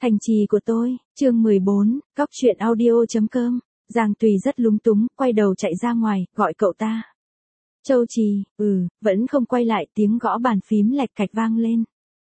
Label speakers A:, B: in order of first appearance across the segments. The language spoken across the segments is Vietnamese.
A: Thành trì của tôi, chương 14, Cóc truyện audio.com. Giang Tùy rất lúng túng, quay đầu chạy ra ngoài, gọi cậu ta. Châu Trì, vẫn không quay lại, tiếng gõ bàn phím lạch cạch vang lên.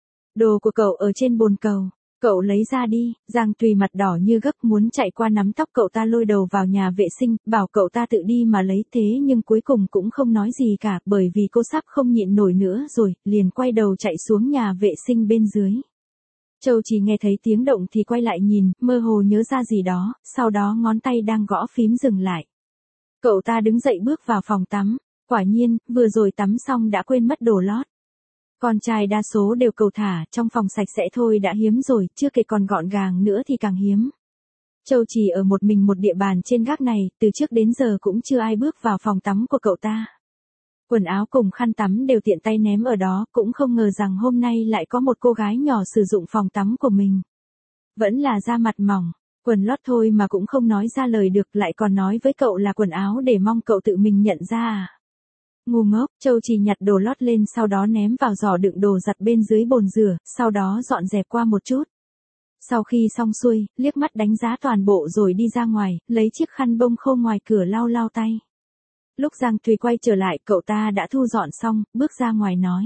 A: Đồ của cậu ở trên bồn cầu, cậu lấy ra đi. Giang Tùy mặt đỏ như gấc muốn chạy qua nắm tóc cậu ta lôi đầu vào nhà vệ sinh, bảo cậu ta tự đi mà lấy, thế nhưng cuối cùng cũng không nói gì cả, bởi vì cô sắp không nhịn nổi nữa rồi, liền quay đầu chạy xuống nhà vệ sinh bên dưới. Châu Trì nghe thấy tiếng động thì quay lại nhìn, mơ hồ nhớ ra gì đó, sau đó ngón tay đang gõ phím dừng lại. Cậu ta đứng dậy bước vào phòng tắm, quả nhiên, vừa rồi tắm xong đã quên mất đồ lót. Con trai đa số đều cầu thả, trong phòng sạch sẽ thôi đã hiếm rồi, chưa kể còn gọn gàng nữa thì càng hiếm. Châu Trì ở một mình một địa bàn trên gác này, từ trước đến giờ cũng chưa ai bước vào phòng tắm của cậu ta. Quần áo cùng khăn tắm đều tiện tay ném ở đó, cũng không ngờ rằng hôm nay lại có một cô gái nhỏ sử dụng phòng tắm của mình. Vẫn là da mặt mỏng, quần lót thôi mà cũng không nói ra lời được, lại còn nói với cậu là quần áo để mong cậu tự mình nhận ra à. Ngu ngốc, Châu Trì nhặt đồ lót lên sau đó ném vào giỏ đựng đồ giặt bên dưới bồn rửa, sau đó dọn dẹp qua một chút. Sau khi xong xuôi, liếc mắt đánh giá toàn bộ rồi đi ra ngoài, lấy chiếc khăn bông khô ngoài cửa lau lau tay. Lúc Giang Tùy quay trở lại, cậu ta đã thu dọn xong, bước ra ngoài nói.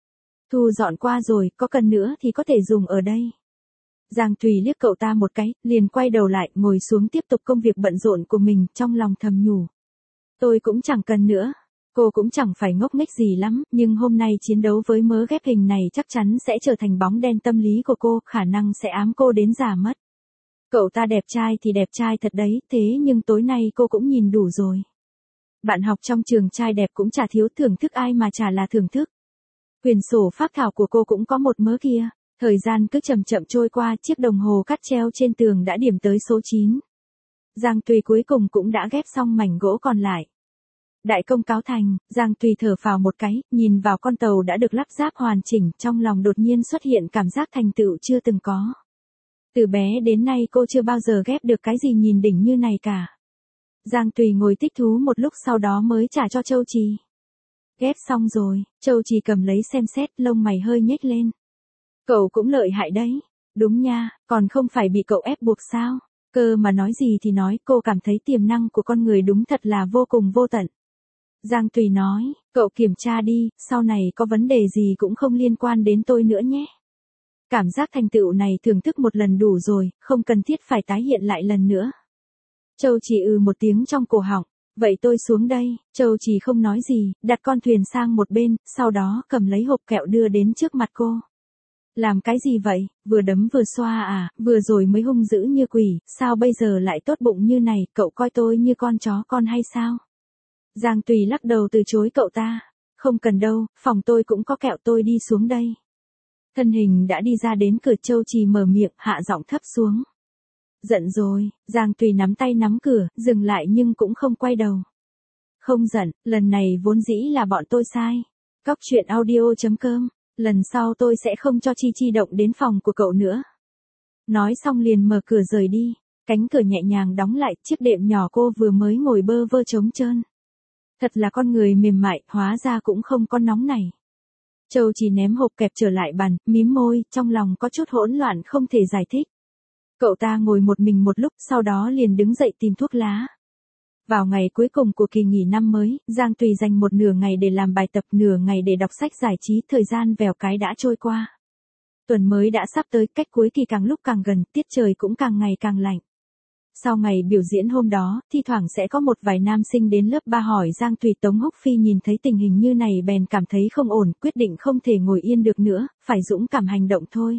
A: Thu dọn qua rồi, có cần nữa thì có thể dùng ở đây. Giang Tùy liếc cậu ta một cái, liền quay đầu lại, ngồi xuống tiếp tục công việc bận rộn của mình, trong lòng thầm nhủ. Tôi cũng chẳng cần nữa. Cô cũng chẳng phải ngốc nghếch gì lắm, nhưng hôm nay chiến đấu với mớ ghép hình này chắc chắn sẽ trở thành bóng đen tâm lý của cô, khả năng sẽ ám cô đến già mất. Cậu ta đẹp trai thì đẹp trai thật đấy, thế nhưng tối nay cô cũng nhìn đủ rồi. Bạn học trong trường trai đẹp cũng chả thiếu, thưởng thức ai mà chả là thưởng thức. Quyển sổ phác thảo của cô cũng có một mớ kia. Thời gian cứ chậm chậm trôi qua, chiếc đồng hồ cắt treo trên tường đã điểm tới số 9. Giang Tùy cuối cùng cũng đã ghép xong mảnh gỗ còn lại. Đại công cáo thành, Giang Tùy thở phào một cái, nhìn vào con tàu đã được lắp ráp hoàn chỉnh, trong lòng đột nhiên xuất hiện cảm giác thành tựu chưa từng có. Từ bé đến nay cô chưa bao giờ ghép được cái gì nhìn đỉnh như này cả. Giang Tùy ngồi thích thú một lúc sau đó mới trả cho Châu Trì. Ghép xong rồi, Châu Trì cầm lấy xem xét, lông mày hơi nhếch lên. Cậu cũng lợi hại đấy. Đúng nha, còn không phải bị cậu ép buộc sao? Cơ mà nói gì thì nói, cô cảm thấy tiềm năng của con người đúng thật là vô cùng vô tận. Giang Tùy nói, cậu kiểm tra đi, sau này có vấn đề gì cũng không liên quan đến tôi nữa nhé. Cảm giác thành tựu này thưởng thức một lần đủ rồi, không cần thiết phải tái hiện lại lần nữa. Châu Trì một tiếng trong cổ họng, vậy tôi xuống đây. Châu Trì không nói gì, đặt con thuyền sang một bên, sau đó cầm lấy hộp kẹo đưa đến trước mặt cô. Làm cái gì vậy, vừa đấm vừa xoa à, vừa rồi mới hung dữ như quỷ, sao bây giờ lại tốt bụng như này, cậu coi tôi như con chó con hay sao? Giang Tùy lắc đầu từ chối cậu ta, không cần đâu, phòng tôi cũng có kẹo, tôi đi xuống đây. Thân hình đã đi ra đến cửa, Châu Trì mở miệng, hạ giọng thấp xuống. Giận rồi, Giang Tùy nắm tay nắm cửa, dừng lại nhưng cũng không quay đầu. Không giận, lần này vốn dĩ là bọn tôi sai. Cóc truyện audio.com, lần sau tôi sẽ không cho Chi Chi động đến phòng của cậu nữa. Nói xong liền mở cửa rời đi, cánh cửa nhẹ nhàng đóng lại, chiếc đệm nhỏ cô vừa mới ngồi bơ vơ trống trơn. Thật là con người mềm mại, hóa ra cũng không có nóng này. Châu Trì ném hộp kẹp trở lại bàn, mím môi, trong lòng có chút hỗn loạn không thể giải thích. Cậu ta ngồi một mình một lúc, sau đó liền đứng dậy tìm thuốc lá. Vào ngày cuối cùng của kỳ nghỉ năm mới, Giang Tùy dành một nửa ngày để làm bài tập, nửa ngày để đọc sách giải trí, thời gian vèo cái đã trôi qua. Tuần mới đã sắp tới, cách cuối kỳ càng lúc càng gần, tiết trời cũng càng ngày càng lạnh. Sau ngày biểu diễn hôm đó, thi thoảng sẽ có một vài nam sinh đến lớp 3 hỏi Giang Tùy. Tống Húc Phi nhìn thấy tình hình như này bèn cảm thấy không ổn, quyết định không thể ngồi yên được nữa, phải dũng cảm hành động thôi.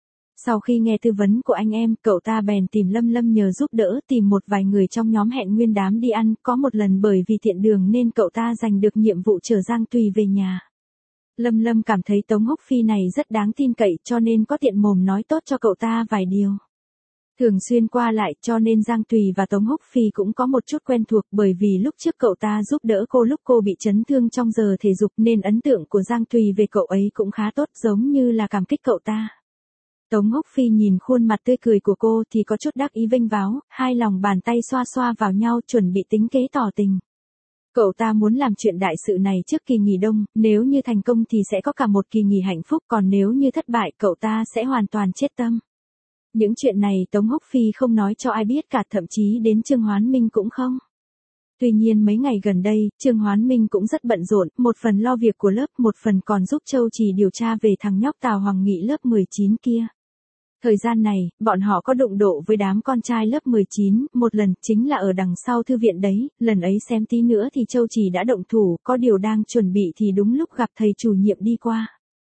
A: Sau khi nghe tư vấn của anh em, cậu ta bèn tìm Lâm Lâm nhờ giúp đỡ, tìm một vài người trong nhóm hẹn nguyên đám đi ăn, có một lần bởi vì tiện đường nên cậu ta giành được nhiệm vụ chở Giang Tùy về nhà. Lâm Lâm cảm thấy Tống Húc Phi này rất đáng tin cậy cho nên có tiện mồm nói tốt cho cậu ta vài điều. Thường xuyên qua lại cho nên Giang Tùy và Tống Húc Phi cũng có một chút quen thuộc, bởi vì lúc trước cậu ta giúp đỡ cô lúc cô bị chấn thương trong giờ thể dục nên ấn tượng của Giang Tùy về cậu ấy cũng khá tốt, giống như là cảm kích cậu ta. Tống Húc Phi nhìn khuôn mặt tươi cười của cô thì có chút đắc ý vênh váo, hai lòng bàn tay xoa xoa vào nhau chuẩn bị tính kế tỏ tình. Cậu ta muốn làm chuyện đại sự này trước kỳ nghỉ đông, nếu như thành công thì sẽ có cả một kỳ nghỉ hạnh phúc, còn nếu như thất bại cậu ta sẽ hoàn toàn chết tâm. Những chuyện này Tống Húc Phi không nói cho ai biết cả, thậm chí đến Trương Hoán Minh cũng không. Tuy nhiên mấy ngày gần đây, Trương Hoán Minh cũng rất bận rộn, một phần lo việc của lớp, một phần còn giúp Châu Trì điều tra về thằng nhóc Tào Hoàng Nghị lớp 19 kia. Thời gian này, bọn họ có đụng độ với đám con trai lớp 19, một lần chính là ở đằng sau thư viện đấy, lần ấy xem tí nữa thì Châu Trì đã động thủ, có điều đang chuẩn bị thì đúng lúc gặp thầy chủ nhiệm đi qua.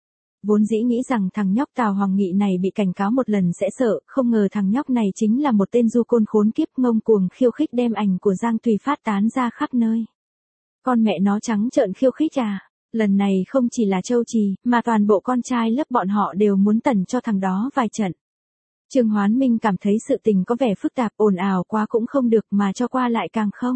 A: Vốn dĩ nghĩ rằng thằng nhóc Tào Hoàng Nghị này bị cảnh cáo một lần sẽ sợ, không ngờ thằng nhóc này chính là một tên du côn khốn kiếp ngông cuồng khiêu khích đem ảnh của Giang Tùy phát tán ra khắp nơi. Con mẹ nó trắng trợn khiêu khích à, lần này không chỉ là Châu Trì, mà toàn bộ con trai lớp bọn họ đều muốn tẩn cho thằng đó vài trận. Trương Hoán Minh cảm thấy sự tình có vẻ phức tạp, ồn ào quá cũng không được mà cho qua lại càng không.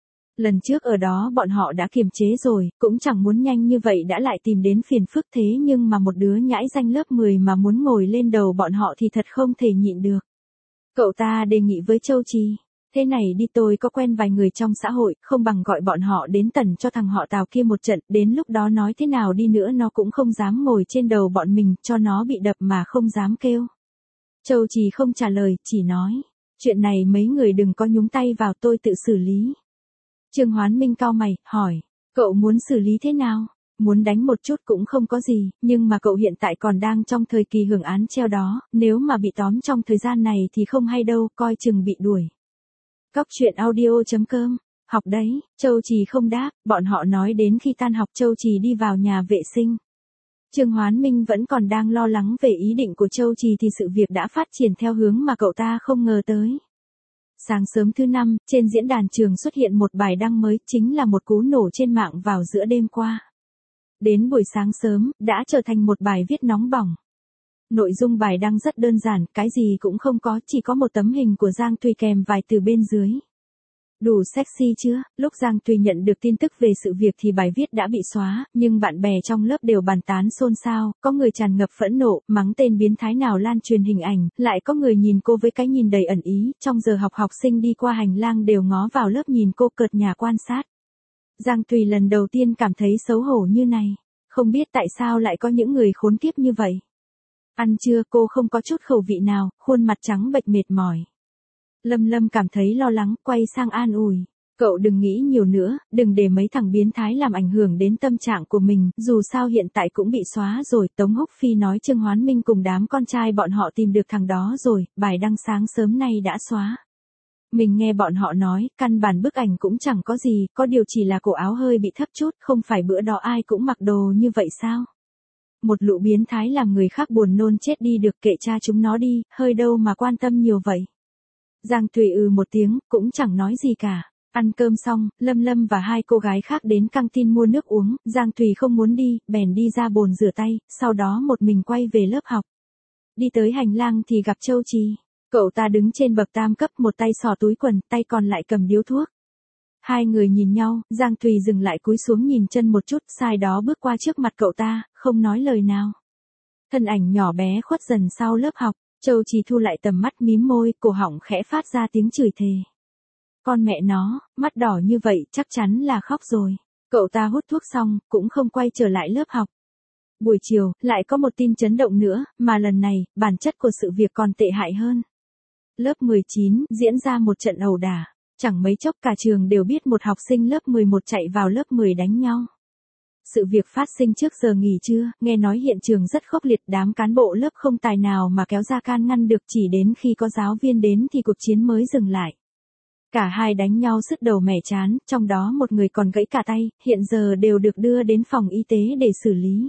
A: Lần trước ở đó bọn họ đã kiềm chế rồi, cũng chẳng muốn nhanh như vậy đã lại tìm đến phiền phức, thế nhưng mà một đứa nhãi danh lớp 10 mà muốn ngồi lên đầu bọn họ thì thật không thể nhịn được. Cậu ta đề nghị với Châu Trì, thế này đi, tôi có quen vài người trong xã hội, không bằng gọi bọn họ đến tẩn cho thằng họ Tào kia một trận, đến lúc đó nói thế nào đi nữa nó cũng không dám ngồi trên đầu bọn mình, cho nó bị đập mà không dám kêu. Châu Trì không trả lời, chỉ nói, chuyện này mấy người đừng có nhúng tay vào, tôi tự xử lý. Trương Hoán Minh cau mày, hỏi, cậu muốn xử lý thế nào? Muốn đánh một chút cũng không có gì, nhưng mà cậu hiện tại còn đang trong thời kỳ hưởng án treo đó, nếu mà bị tóm trong thời gian này thì không hay đâu, coi chừng bị đuổi. Cóc truyện audio.com, học đấy, Châu Trì không đáp, bọn họ nói đến khi tan học Châu Trì đi vào nhà vệ sinh. Trương Hoán Minh vẫn còn đang lo lắng về ý định của Châu Trì thì sự việc đã phát triển theo hướng mà cậu ta không ngờ tới. Sáng sớm thứ năm, trên diễn đàn trường xuất hiện một bài đăng mới, chính là một cú nổ trên mạng vào giữa đêm qua. Đến buổi sáng sớm, đã trở thành một bài viết nóng bỏng. Nội dung bài đăng rất đơn giản, cái gì cũng không có, chỉ có một tấm hình của Giang Tùy kèm vài từ bên dưới. Đủ sexy chưa? Lúc Giang Tùy nhận được tin tức về sự việc thì bài viết đã bị xóa, nhưng bạn bè trong lớp đều bàn tán xôn xao, có người tràn ngập phẫn nộ, mắng tên biến thái nào lan truyền hình ảnh, lại có người nhìn cô với cái nhìn đầy ẩn ý, trong giờ học học sinh đi qua hành lang đều ngó vào lớp nhìn cô cợt nhả quan sát. Giang Tùy lần đầu tiên cảm thấy xấu hổ như này, không biết tại sao lại có những người khốn kiếp như vậy. Ăn trưa cô không có chút khẩu vị nào, khuôn mặt trắng bệch mệt mỏi. Lâm Lâm cảm thấy lo lắng, quay sang an ủi. Cậu đừng nghĩ nhiều nữa, đừng để mấy thằng biến thái làm ảnh hưởng đến tâm trạng của mình, dù sao hiện tại cũng bị xóa rồi. Tống Húc Phi nói Trương Hoán Minh cùng đám con trai bọn họ tìm được thằng đó rồi, bài đăng sáng sớm nay đã xóa. Mình nghe bọn họ nói, căn bản bức ảnh cũng chẳng có gì, có điều chỉ là cổ áo hơi bị thấp chút, không phải bữa đó ai cũng mặc đồ như vậy sao? Một lũ biến thái làm người khác buồn nôn chết đi được, kệ cha chúng nó đi, hơi đâu mà quan tâm nhiều vậy. Giang Tùy một tiếng, cũng chẳng nói gì cả. Ăn cơm xong, Lâm Lâm và hai cô gái khác đến căng tin mua nước uống, Giang Tùy không muốn đi, bèn đi ra bồn rửa tay, sau đó một mình quay về lớp học. Đi tới hành lang thì gặp Châu Trì. Cậu ta đứng trên bậc tam cấp, một tay xỏ túi quần, tay còn lại cầm điếu thuốc. Hai người nhìn nhau, Giang Tùy dừng lại cúi xuống nhìn chân một chút, sai đó bước qua trước mặt cậu ta, không nói lời nào. Thân ảnh nhỏ bé khuất dần sau lớp học. Châu Trì thu lại tầm mắt, mím môi, cổ họng khẽ phát ra tiếng chửi thề. Con mẹ nó, mắt đỏ như vậy chắc chắn là khóc rồi. Cậu ta hút thuốc xong, cũng không quay trở lại lớp học. Buổi chiều, lại có một tin chấn động nữa, mà lần này, bản chất của sự việc còn tệ hại hơn. Lớp 19, diễn ra một trận ẩu đả. Chẳng mấy chốc cả trường đều biết một học sinh lớp 11 chạy vào lớp 10 đánh nhau. Sự việc phát sinh trước giờ nghỉ trưa, nghe nói hiện trường rất khốc liệt, đám cán bộ lớp không tài nào mà kéo ra can ngăn được, chỉ đến khi có giáo viên đến thì cuộc chiến mới dừng lại. Cả hai đánh nhau sứt đầu mẻ trán, trong đó một người còn gãy cả tay, hiện giờ đều được đưa đến phòng y tế để xử lý.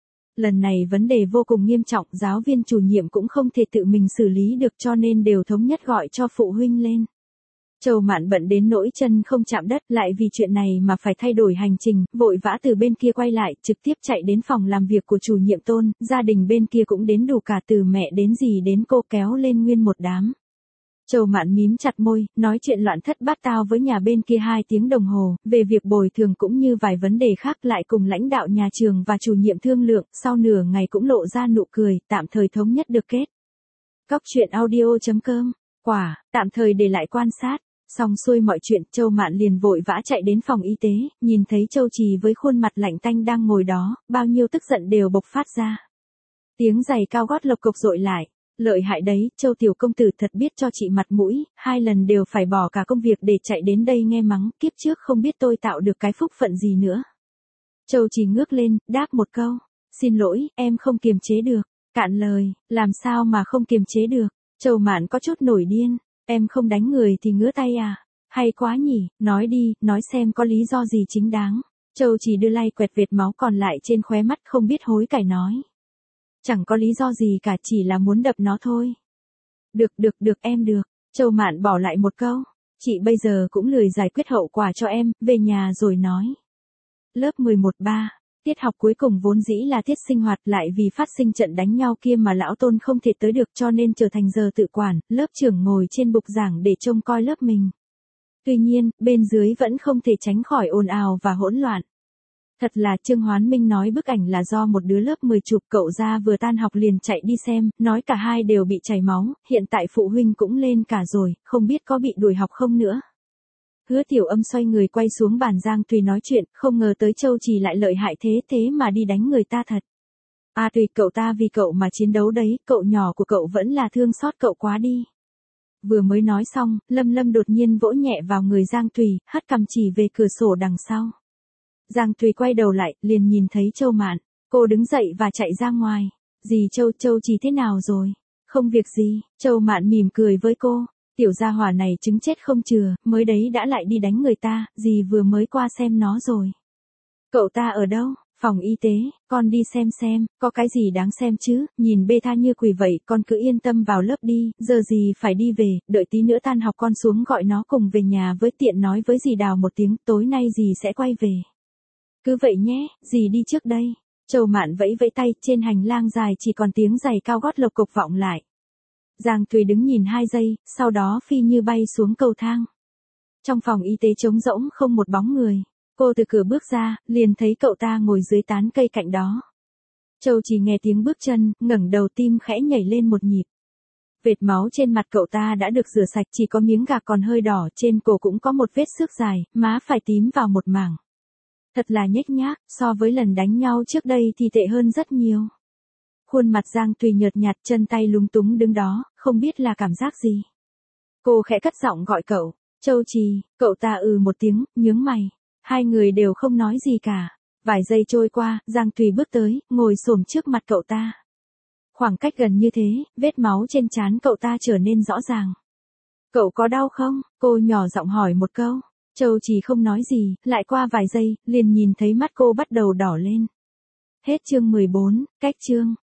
A: Lần này vấn đề vô cùng nghiêm trọng, giáo viên chủ nhiệm cũng không thể tự mình xử lý được cho nên đều thống nhất gọi cho phụ huynh lên. Châu Mạn bận đến nỗi chân không chạm đất, lại vì chuyện này mà phải thay đổi hành trình, vội vã từ bên kia quay lại, trực tiếp chạy đến phòng làm việc của chủ nhiệm Tôn, gia đình bên kia cũng đến đủ cả, từ mẹ đến dì đến cô kéo lên nguyên một đám. Châu Mạn mím chặt môi, nói chuyện loạn thất bát tao với nhà bên kia 2 tiếng đồng hồ, về việc bồi thường cũng như vài vấn đề khác, lại cùng lãnh đạo nhà trường và chủ nhiệm thương lượng, sau nửa ngày cũng lộ ra nụ cười, tạm thời thống nhất được kết. Cóc truyện audio.com, tạm thời để lại quan sát. Xong xuôi mọi chuyện, Châu Mạn liền vội vã chạy đến phòng y tế, nhìn thấy Châu Trì với khuôn mặt lạnh tanh đang ngồi đó, bao nhiêu tức giận đều bộc phát ra. Tiếng giày cao gót lộc cộc dội lại. Lợi hại đấy, Châu tiểu công tử thật biết cho chị mặt mũi, 2 lần đều phải bỏ cả công việc để chạy đến đây nghe mắng, kiếp trước không biết tôi tạo được cái phúc phận gì nữa. Châu Trì ngước lên, đáp một câu, xin lỗi, em không kiềm chế được. Cạn lời, làm sao mà không kiềm chế được? Châu Mạn có chút nổi điên, em không đánh người thì ngứa tay à? Hay quá nhỉ, nói đi, nói xem có lý do gì chính đáng. Châu Trì đưa lay quẹt vệt máu còn lại trên khóe mắt không biết hối cải nói. Chẳng có lý do gì cả, chỉ là muốn đập nó thôi. Được em được. Châu Mạn bỏ lại một câu. Chị bây giờ cũng lười giải quyết hậu quả cho em, về nhà rồi nói. Lớp 11-3. Tiết học cuối cùng vốn dĩ là tiết sinh hoạt, lại vì phát sinh trận đánh nhau kia mà lão Tôn không thể tới được cho nên trở thành giờ tự quản, lớp trưởng ngồi trên bục giảng để trông coi lớp mình. Tuy nhiên, bên dưới vẫn không thể tránh khỏi ồn ào và hỗn loạn. Thật là Trương Hoán Minh nói bức ảnh là do một đứa lớp 10 chụp, cậu ra vừa tan học liền chạy đi xem, nói cả hai đều bị chảy máu, hiện tại phụ huynh cũng lên cả rồi, không biết có bị đuổi học không nữa. Hứa Tiểu Âm xoay người quay xuống bàn Giang Tùy nói chuyện, không ngờ tới Châu Trì lại lợi hại thế mà đi đánh người ta thật. À Tùy, cậu ta vì cậu mà chiến đấu đấy, cậu nhỏ của cậu vẫn là thương xót cậu quá đi. Vừa mới nói xong, Lâm đột nhiên vỗ nhẹ vào người Giang Tùy, hất cằm chỉ về cửa sổ đằng sau. Giang Tùy quay đầu lại, liền nhìn thấy Châu Mạn. Cô đứng dậy và chạy ra ngoài. Dì Châu Trì thế nào rồi? Không việc gì. Châu Mạn mỉm cười với cô. Tiểu gia hỏa này trứng chết không chừa, mới đấy đã lại đi đánh người ta, dì vừa mới qua xem nó rồi. Cậu ta ở đâu? Phòng y tế, con đi xem, có cái gì đáng xem chứ, nhìn bê tha như quỷ vậy, con cứ yên tâm vào lớp đi, giờ dì phải đi về, đợi tí nữa tan học con xuống gọi nó cùng về nhà với, tiện nói với dì Đào một tiếng, tối nay dì sẽ quay về. Cứ vậy nhé, dì đi trước đây. Châu Mạn vẫy vẫy tay, trên hành lang dài chỉ còn tiếng giày cao gót lộc cộc vọng lại. Giang Thùy đứng nhìn 2 giây, sau đó phi như bay xuống cầu thang. Trong phòng y tế trống rỗng không một bóng người. Cô từ cửa bước ra, liền thấy cậu ta ngồi dưới tán cây cạnh đó. Châu chỉ nghe tiếng bước chân, ngẩng đầu, tim khẽ nhảy lên một nhịp. Vệt máu trên mặt cậu ta đã được rửa sạch, chỉ có miếng gạc còn hơi đỏ, trên cổ cũng có một vết xước dài, má phải tím vào một mảng. Thật là nhếch nhác, so với lần đánh nhau trước đây thì tệ hơn rất nhiều. Khuôn mặt Giang Tùy nhợt nhạt, chân tay lúng túng đứng đó, không biết là cảm giác gì. Cô khẽ cất giọng gọi cậu, Châu Trì, cậu ta một tiếng, nhướng mày. 2 người đều không nói gì cả. Vài giây trôi qua, Giang Tùy bước tới, ngồi xổm trước mặt cậu ta. Khoảng cách gần như thế, vết máu trên trán cậu ta trở nên rõ ràng. Cậu có đau không? Cô nhỏ giọng hỏi một câu. Châu Trì không nói gì, lại qua vài giây, liền nhìn thấy mắt cô bắt đầu đỏ lên. Hết chương 14, cách chương.